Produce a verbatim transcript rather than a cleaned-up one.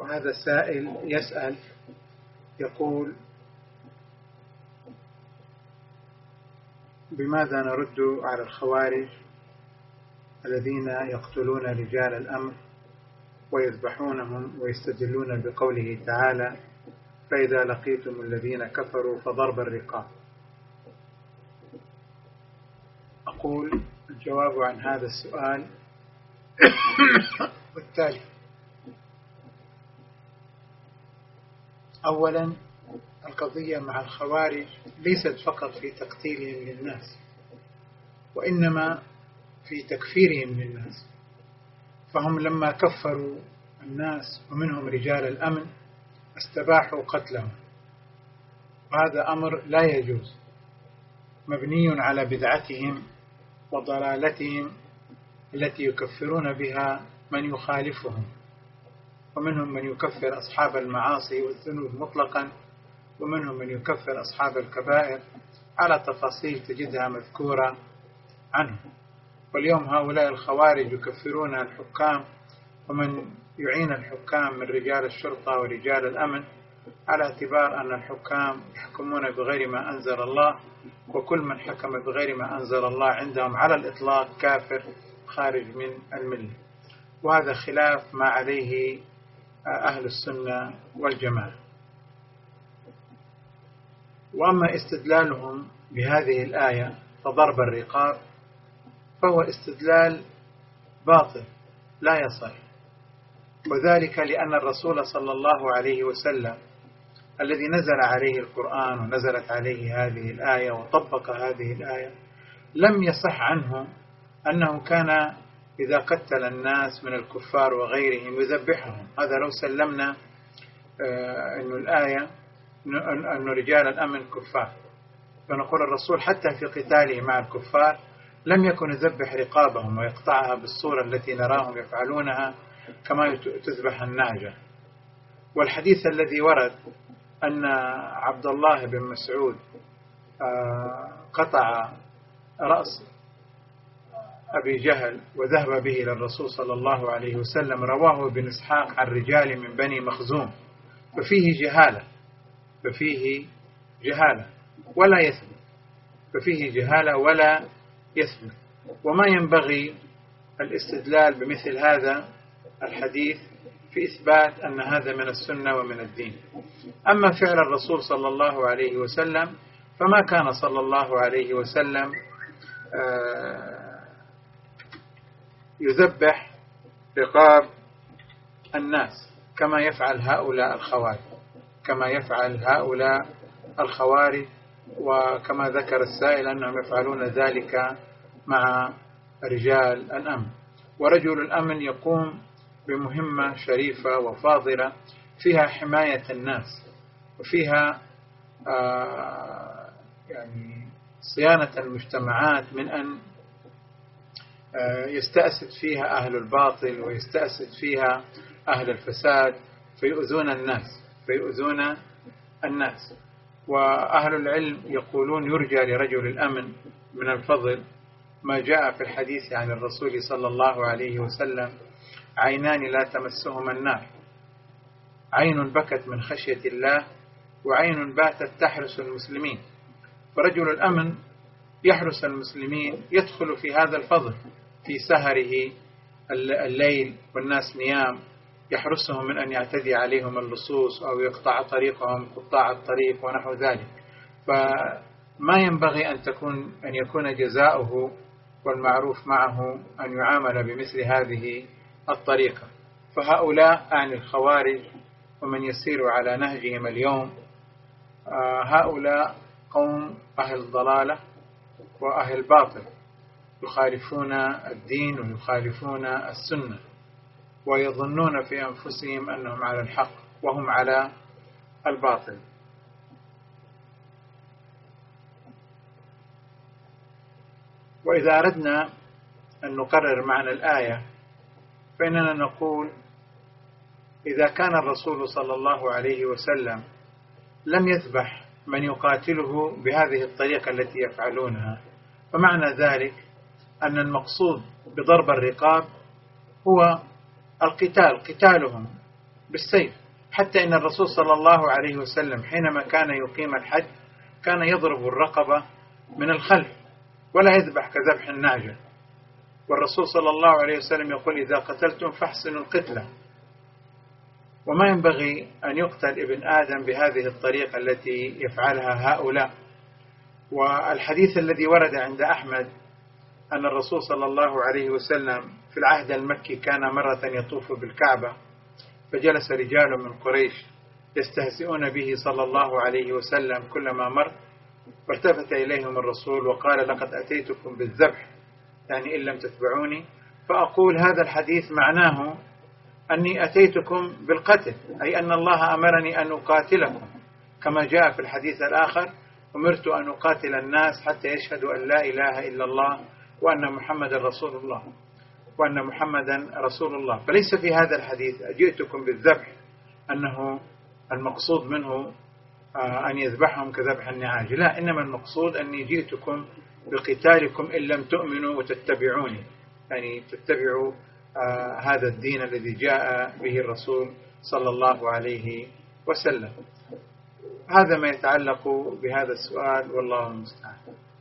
وهذا سائل يسأل يقول: بماذا نرد على الخوارج الذين يقتلون رجال الأمر ويذبحونهم ويستدلون بقوله تعالى: فإذا لقيتم الذين كفروا فضرب الرقاب؟ أقول الجواب عن هذا السؤال والتالي: أولا، القضية مع الخوارج ليست فقط في تقتيلهم للناس، وإنما في تكفيرهم للناس. فهم لما كفروا الناس ومنهم رجال الأمن استباحوا قتلهم، وهذا أمر لا يجوز، مبني على بدعتهم وضلالتهم التي يكفرون بها من يخالفهم، ومنهم من يكفر أصحاب المعاصي والذنوب مطلقا، ومنهم من يكفر أصحاب الكبائر على تفاصيل تجدها مذكورة عنه. واليوم هؤلاء الخوارج يكفرون الحكام ومن يعين الحكام من رجال الشرطة ورجال الأمن، على اعتبار أن الحكام يحكمون بغير ما أنزل الله، وكل من حكم بغير ما أنزل الله عندهم على الإطلاق كافر خارج من الملة. وهذا خلاف ما عليه أهل السنة والجماعة. وأما استدلالهم بهذه الآية فضرب الرقاب فهو استدلال باطل لا يصح، وذلك لأن الرسول صلى الله عليه وسلم الذي نزل عليه القرآن ونزلت عليه هذه الآية وطبق هذه الآية لم يصح عنه أنه كان إذا قتل الناس من الكفار وغيرهم يذبحهم. هذا لو سلمنا أن الآية أن رجال الأمن كفار، فنقول الرسول حتى في قتاله مع الكفار لم يكن يذبح رقابهم ويقطعها بالصورة التي نراهم يفعلونها كما تذبح النعجة. والحديث الذي ورد أن عبد الله بن مسعود قطع رأس أبي جهل وذهب به إلى الرسول صلى الله عليه وسلم رواه ابن إسحاق عن رجال من بني مخزوم، ففيه جهالة ففيه جهالة ولا يثبت ففيه جهالة ولا يثبت وما ينبغي الاستدلال بمثل هذا الحديث في إثبات أن هذا من السنة ومن الدين. أما فعل الرسول صلى الله عليه وسلم فما كان صلى الله عليه وسلم يذبح رقاب الناس كما يفعل هؤلاء الخوارج كما يفعل هؤلاء الخوارج وكما ذكر السائل أنهم يفعلون ذلك مع رجال الأمن. ورجل الأمن يقوم بمهمة شريفة وفاضلة فيها حماية الناس وفيها آه يعني صيانة المجتمعات من أن آه يستأسد فيها أهل الباطل ويستأسد فيها أهل الفساد فيؤذون الناس فيؤذون الناس. وأهل العلم يقولون يرجى لرجل الأمن من الفضل ما جاء في الحديث عن الرسول صلى الله عليه وسلم: عينان لا تمسهما النار، عين بكت من خشية الله وعين باتت تحرس المسلمين. فرجل الأمن يحرس المسلمين يدخل في هذا الفضل في سهره الليل والناس نيام، يحرسهم من أن يعتدي عليهم اللصوص أو يقطع طريقهم قطاع الطريق ونحو ذلك. فما ينبغي أن تكون أن يكون جزاؤه والمعروف معه أن يعامل بمثل هذه الطريقة. فهؤلاء أعني الخوارج ومن يسير على نهجهم اليوم هؤلاء قوم أهل ضلالة وأهل باطل يخالفون الدين ويخالفون السنة ويظنون في أنفسهم أنهم على الحق وهم على الباطل. وإذا أردنا أن نقرر معنى الآية فإننا نقول: إذا كان الرسول صلى الله عليه وسلم لم يذبح من يقاتله بهذه الطريقة التي يفعلونها، فمعنى ذلك أن المقصود بضرب الرقاب هو القتال قتالهم بالسيف. حتى إن الرسول صلى الله عليه وسلم حينما كان يقيم الحج كان يضرب الرقبة من الخلف ولا يذبح كذبح النعجة. والرسول صلى الله عليه وسلم يقول إذا قتلتم فاحسنوا القتلة. وما ينبغي أن يقتل ابن آدم بهذه الطريقة التي يفعلها هؤلاء. والحديث الذي ورد عند أحمد أن الرسول صلى الله عليه وسلم في العهد المكي كان مرة يطوف بالكعبة، فجلس رجال من قريش يستهزئون به صلى الله عليه وسلم كلما مر، فالتفت إليهم الرسول وقال لقد أتيتكم بالذبح، يعني إن لم تتبعوني. فأقول هذا الحديث معناه أني أتيتكم بالقتل، أي أن الله أمرني أن أقاتلكم، كما جاء في الحديث الآخر أمرت أن أقاتل الناس حتى يشهدوا أن لا إله إلا الله وأن محمدا رسول الله وأن محمدا رسول الله. فليس في هذا الحديث أجئتكم بالذبح أنه المقصود منه أن يذبحهم كذبح النعاج، لا، إنما المقصود أني جئتكم بقتالكم إن لم تؤمنوا وتتبعوني، يعني تتبعوا هذا الدين الذي جاء به الرسول صلى الله عليه وسلم. هذا ما يتعلق بهذا السؤال، والله المستعان.